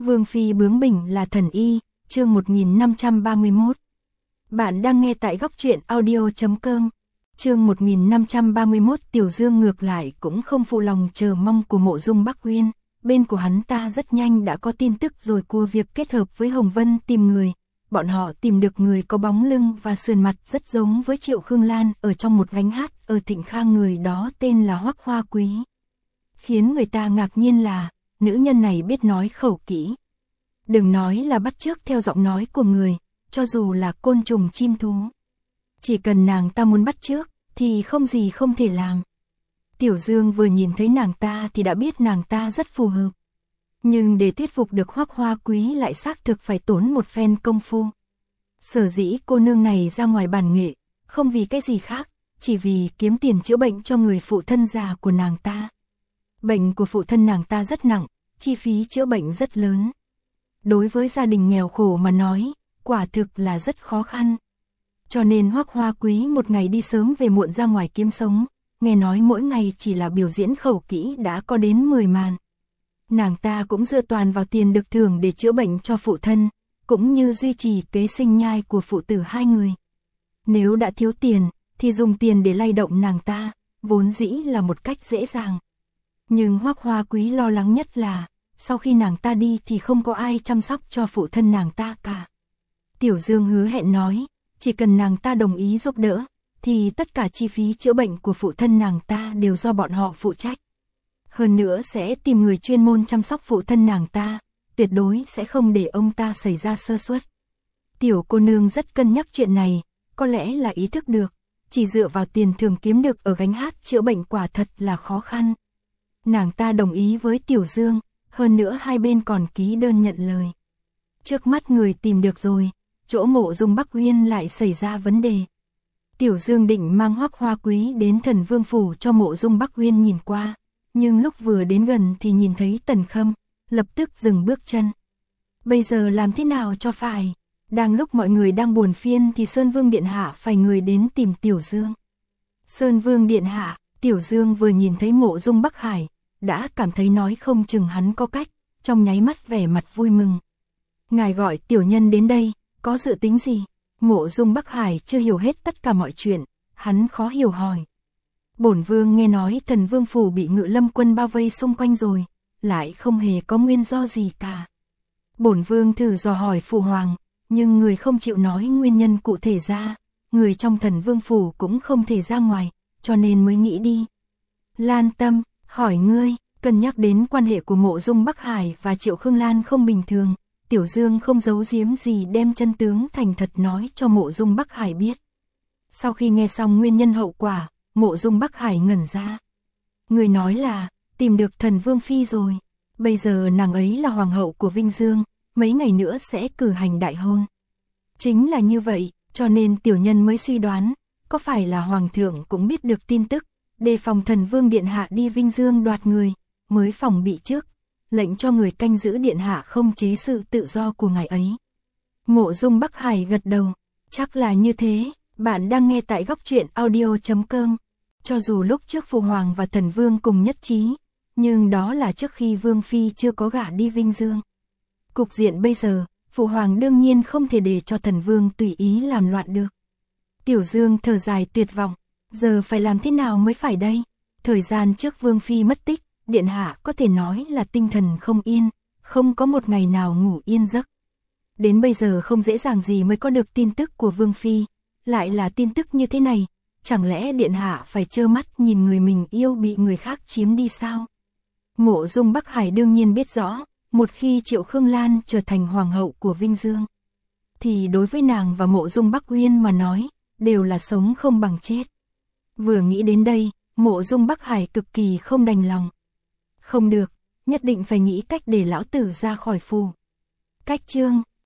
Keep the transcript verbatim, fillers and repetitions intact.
Vương phi bướng bỉnh là thần y, chương một nghìn năm trăm ba mươi mốt. Bạn đang nghe tại góc truyện audio chấm com. Chương một nghìn năm trăm ba mươi mốt. Tiểu Dương ngược lại cũng không phụ lòng chờ mong của Mộ Dung Bắc Uyên, bên của hắn ta rất nhanh đã có tin tức rồi của việc kết hợp với Hồng Vân tìm người. Bọn họ tìm được người có bóng lưng và sườn mặt rất giống với Triệu Khương Lan ở trong một gánh hát ở Thịnh Khang, người đó tên là Hoắc Hoa Quý. Khiến người ta ngạc nhiên là nữ nhân này biết nói khẩu kỹ. Đừng nói là bắt chước theo giọng nói của người, cho dù là côn trùng chim thú. Chỉ cần nàng ta muốn bắt chước, thì không gì không thể làm. Tiểu Dương vừa nhìn thấy nàng ta thì đã biết nàng ta rất phù hợp. Nhưng để thuyết phục được Hoắc Hoa Quý lại xác thực phải tốn một phen công phu. Sở dĩ cô nương này ra ngoài bản nghệ, không vì cái gì khác, chỉ vì kiếm tiền chữa bệnh cho người phụ thân già của nàng ta. Bệnh của phụ thân nàng ta rất nặng, chi phí chữa bệnh rất lớn. Đối với gia đình nghèo khổ mà nói, quả thực là rất khó khăn. Cho nên Hoắc Hoa Quý một ngày đi sớm về muộn ra ngoài kiếm sống, nghe nói mỗi ngày chỉ là biểu diễn khẩu kỹ đã có đến mười màn. Nàng ta cũng dựa toàn vào tiền được thưởng để chữa bệnh cho phụ thân, cũng như duy trì kế sinh nhai của phụ tử hai người. Nếu đã thiếu tiền, thì dùng tiền để lay động nàng ta, vốn dĩ là một cách dễ dàng. Nhưng Hoắc Hoa Quý lo lắng nhất là, sau khi nàng ta đi thì không có ai chăm sóc cho phụ thân nàng ta cả. Tiểu Dương hứa hẹn nói, chỉ cần nàng ta đồng ý giúp đỡ, thì tất cả chi phí chữa bệnh của phụ thân nàng ta đều do bọn họ phụ trách. Hơn nữa sẽ tìm người chuyên môn chăm sóc phụ thân nàng ta, tuyệt đối sẽ không để ông ta xảy ra sơ suất. Tiểu cô nương rất cân nhắc chuyện này, có lẽ là ý thức được, chỉ dựa vào tiền thường kiếm được ở gánh hát chữa bệnh quả thật là khó khăn. Nàng ta đồng ý với Tiểu Dương, hơn nữa hai bên còn ký đơn nhận lời. Trước mắt người tìm được rồi, chỗ Mộ Dung Bắc Uyên lại xảy ra vấn đề. Tiểu Dương định mang Hoắc Hoa Quý đến Thần Vương phủ cho Mộ Dung Bắc Uyên nhìn qua, nhưng lúc vừa đến gần thì nhìn thấy Tần Khâm, lập tức dừng bước chân. Bây giờ làm thế nào cho phải? Đang lúc mọi người đang buồn phiền thì Sơn Vương điện hạ phải người đến tìm Tiểu Dương. Sơn Vương điện hạ, Tiểu Dương vừa nhìn thấy Mộ Dung Bắc Hải, đã cảm thấy nói không chừng hắn có cách, trong nháy mắt vẻ mặt vui mừng. Ngài gọi tiểu nhân đến đây, có dự tính gì? Mộ Dung Bắc Hải chưa hiểu hết tất cả mọi chuyện, hắn khó hiểu hỏi. Bổn vương nghe nói Thần Vương phủ bị Ngự Lâm quân bao vây xung quanh rồi, lại không hề có nguyên do gì cả. Bổn vương thử dò hỏi phụ hoàng, nhưng người không chịu nói nguyên nhân cụ thể ra, người trong Thần Vương phủ cũng không thể ra ngoài, cho nên mới nghĩ đi. Lan Tâm, hỏi ngươi, cân nhắc đến quan hệ của Mộ Dung Bắc Hải và Triệu Khương Lan không bình thường, Tiểu Dương không giấu giếm gì đem chân tướng thành thật nói cho Mộ Dung Bắc Hải biết. Sau khi nghe xong nguyên nhân hậu quả, Mộ Dung Bắc Hải ngẩn ra. Người nói là, tìm được Thần Vương phi rồi, bây giờ nàng ấy là hoàng hậu của Vinh Dương, mấy ngày nữa sẽ cử hành đại hôn. Chính là như vậy, cho nên tiểu nhân mới suy đoán, có phải là hoàng thượng cũng biết được tin tức, đề phòng Thần Vương điện hạ đi Vinh Dương đoạt người, mới phòng bị trước, lệnh cho người canh giữ điện hạ không chế sự tự do của ngài ấy. Mộ Dung Bắc Hải gật đầu, chắc là như thế. Bạn đang nghe tại góc truyện audio chấm com. Cho dù lúc trước Phụ Hoàng và Thần Vương cùng nhất trí, nhưng đó là trước khi Vương Phi chưa có gả đi Vinh Dương. Cục diện bây giờ, Phụ Hoàng đương nhiên không thể để cho Thần Vương tùy ý làm loạn được. Tiểu Dương thở dài tuyệt vọng, giờ phải làm thế nào mới phải đây? Thời gian trước Vương Phi mất tích, điện hạ có thể nói là tinh thần không yên, không có một ngày nào ngủ yên giấc. Đến bây giờ không dễ dàng gì mới có được tin tức của Vương Phi. Lại là tin tức như thế này, chẳng lẽ điện hạ phải trơ mắt nhìn người mình yêu bị người khác chiếm đi sao? Mộ Dung Bắc Hải đương nhiên biết rõ, một khi Triệu Khương Lan trở thành hoàng hậu của Vinh Dương, thì đối với nàng và Mộ Dung Bắc Uyên mà nói, đều là sống không bằng chết. Vừa nghĩ đến đây, Mộ Dung Bắc Hải cực kỳ không đành lòng. Không được, nhất định phải nghĩ cách để lão tử ra khỏi phủ. Cách chương